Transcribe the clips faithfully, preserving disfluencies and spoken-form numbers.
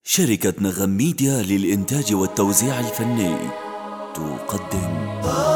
شركة نغم ميديا للإنتاج والتوزيع الفني تقدم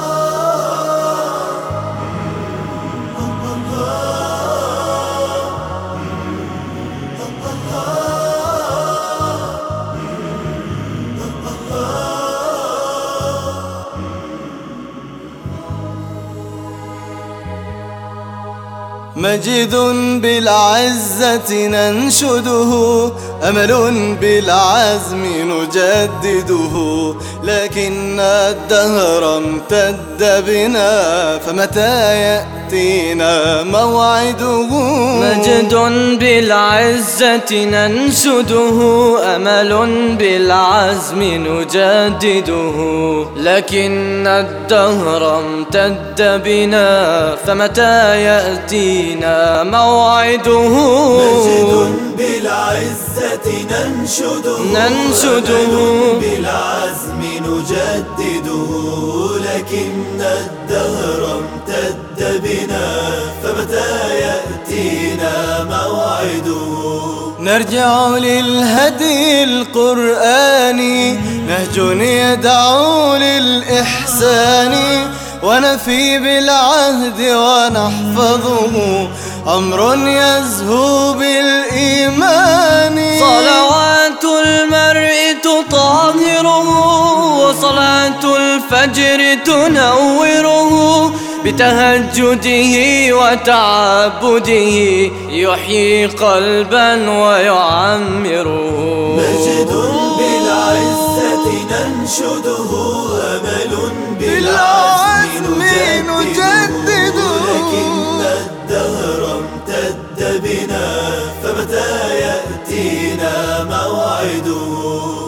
مجيد بالعزة ننشده، أمل بالعزم نجدده، لكن الدهر امتد بنا، فمتى يأتينا موعده؟ مجد بالعزة ننشده، أمل بالعزم نجدده، لكن الدهر امتد بنا، فمتى يأتينا موعده؟ مجد بالعزة ننشده، ننشده بالعزم نجدده، لكن الدهر امتد بنا، فمتى يأتينا موعده؟ نرجع للهدي القرآني، نهج يدعو للإحسان، ونفي بالعهد ونحفظه، أمر يزهو بالإيمان. صلوات المرء تطهره، وصلاة الفجر تنوره، بتهجده وتعبده يحيي قلبا ويعمره. مجد بالعزة ننشده، أمل بالعزم نجدده، لكن الدهر امتد بنا، فمتى يأتينا موعده؟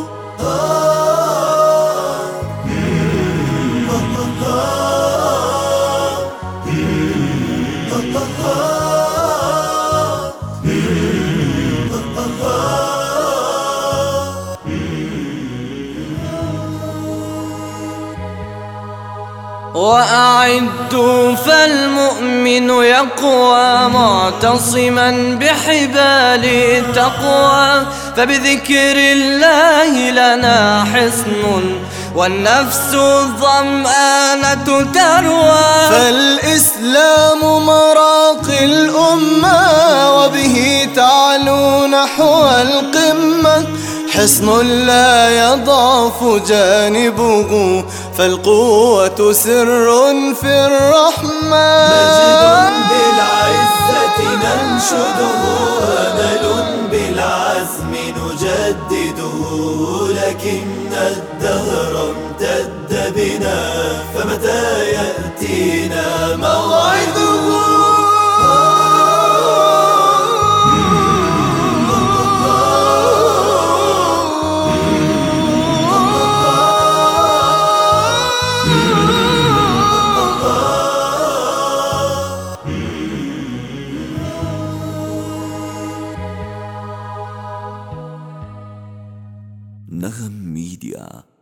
وأعدوا فالمؤمن يقوى، معتصما بحبال التقوى، فبذكر الله لنا حصن، والنفس الظمآنة تروى. فالإسلام مراقي الأمة، وبه تعلو نحو القمة، حصن لا يضعف جانبه، فالقوة سر في الرحمن. مجد بالعزة ننشده، أمل بالعزم نجدده، لكن الدهر امتد بنا، فمتى يأتينا موعده؟ نغم ميديا.